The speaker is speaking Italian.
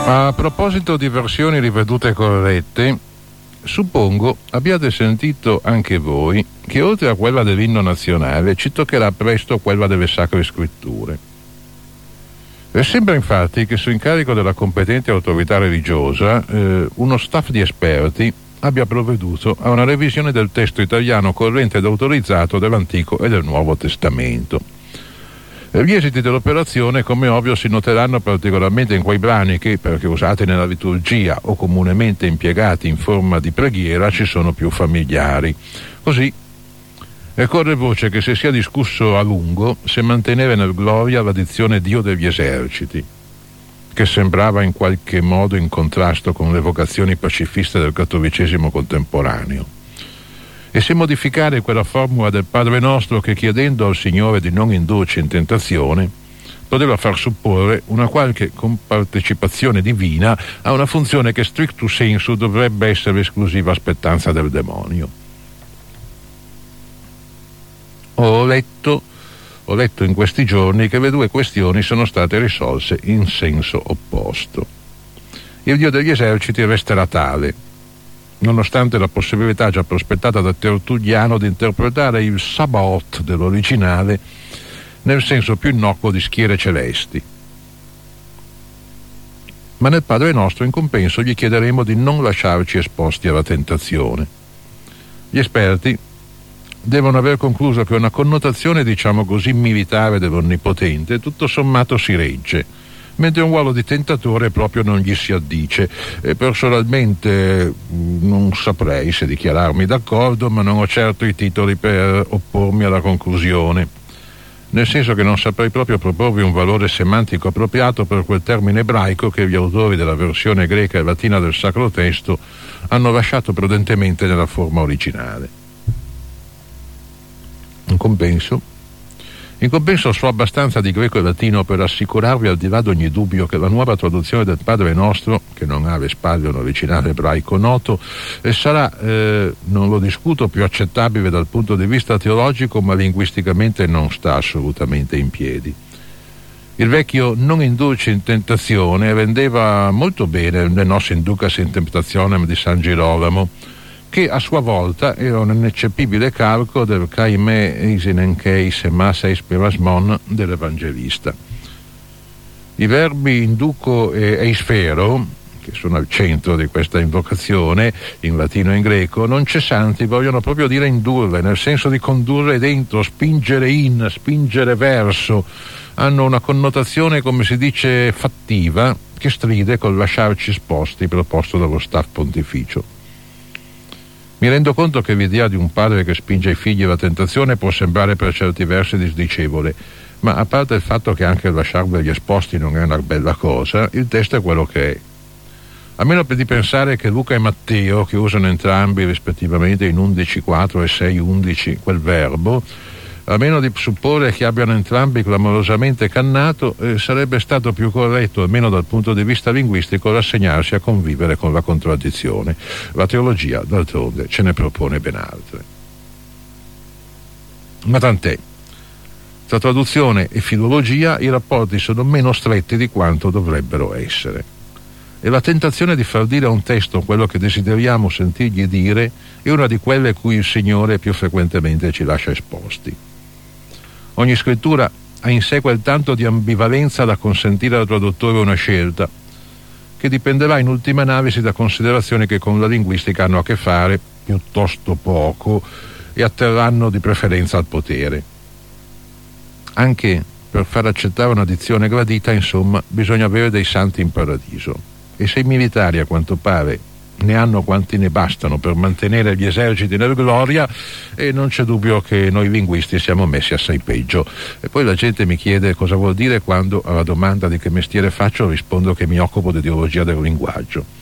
A proposito di versioni rivedute e corrette, suppongo abbiate sentito anche voi che oltre a quella dell'inno nazionale ci toccherà presto quella delle sacre scritture. Sembra infatti che su incarico della competente autorità religiosa uno staff di esperti abbia provveduto a una revisione del testo italiano corrente ed autorizzato dell'Antico e del Nuovo Testamento. Gli esiti dell'operazione, come ovvio, si noteranno particolarmente in quei brani che, perché usati nella liturgia o comunemente impiegati in forma di preghiera, ci sono più familiari. Così corre voce che si sia discusso a lungo se mantenere nel Gloria la dizione Dio degli eserciti, che sembrava in qualche modo in contrasto con le vocazioni pacifiste del cattolicesimo contemporaneo, e se modificare quella formula del Padre Nostro che, chiedendo al Signore di non indurci in tentazione, poteva far supporre una qualche compartecipazione divina a una funzione che stricto sensu dovrebbe essere esclusiva spettanza del demonio. Ho letto in questi giorni che le due questioni sono state risolte in senso opposto. Il Dio degli eserciti resterà tale, nonostante la possibilità già prospettata da Tertulliano di interpretare il Sabaoth dell'originale nel senso più innocuo di schiere celesti. Ma nel Padre Nostro, in compenso, gli chiederemo di non lasciarci esposti alla tentazione. Gli esperti devono aver concluso che una connotazione, diciamo così, militare dell'Onnipotente tutto sommato si regge, mentre un ruolo di tentatore proprio non gli si addice. Personalmente non saprei se dichiararmi d'accordo, ma non ho certo i titoli per oppormi alla conclusione, nel senso che non saprei proprio proporvi un valore semantico appropriato per quel termine ebraico che gli autori della versione greca e latina del Sacro Testo hanno lasciato prudentemente nella forma originale. In compenso so abbastanza di greco e latino per assicurarvi, al di là di ogni dubbio, che la nuova traduzione del Padre Nostro, che non ha alle spalle un originale ebraico noto, sarà, non lo discuto, più accettabile dal punto di vista teologico, ma linguisticamente non sta assolutamente in piedi. Il vecchio non indurci in tentazione rendeva molto bene le nostre inducas in tentationem di San Girolamo, che a sua volta era un ineccepibile calco del caime eisinenkei semasa ispirasmon dell'Evangelista. I verbi induco e eisfero, che sono al centro di questa invocazione, in latino e in greco, non cessanti, vogliono proprio dire indurre, nel senso di condurre dentro, spingere in, spingere verso. Hanno una connotazione, come si dice, fattiva, che stride col lasciarci esposti proposto dallo staff pontificio. Mi rendo conto che l'idea di un padre che spinge i figli alla tentazione può sembrare per certi versi disdicevole, ma a parte il fatto che anche lasciarli esposti non è una bella cosa, il testo è quello che è. A meno di pensare che Luca e Matteo, che usano entrambi rispettivamente in 11.4 e 6.11 quel verbo, a meno di supporre che abbiano entrambi clamorosamente cannato, sarebbe stato più corretto, almeno dal punto di vista linguistico, rassegnarsi a convivere con la contraddizione. La teologia, d'altronde, ce ne propone ben altre. Ma tant'è. Tra traduzione e filologia i rapporti sono meno stretti di quanto dovrebbero essere. E la tentazione di far dire a un testo quello che desideriamo sentirgli dire è una di quelle a cui il Signore più frequentemente ci lascia esposti. Ogni scrittura ha in sé quel tanto di ambivalenza da consentire al traduttore una scelta, che dipenderà in ultima analisi da considerazioni che con la linguistica hanno a che fare piuttosto poco e atterranno di preferenza al potere. Anche per far accettare una dizione gradita, insomma, bisogna avere dei santi in paradiso. E se i militari, a quanto pare, ne hanno quanti ne bastano per mantenere gli eserciti nel gloria, e non c'è dubbio che noi linguisti siamo messi assai peggio. E poi la gente mi chiede cosa vuol dire quando, alla domanda di che mestiere faccio, rispondo che mi occupo di teologia del linguaggio.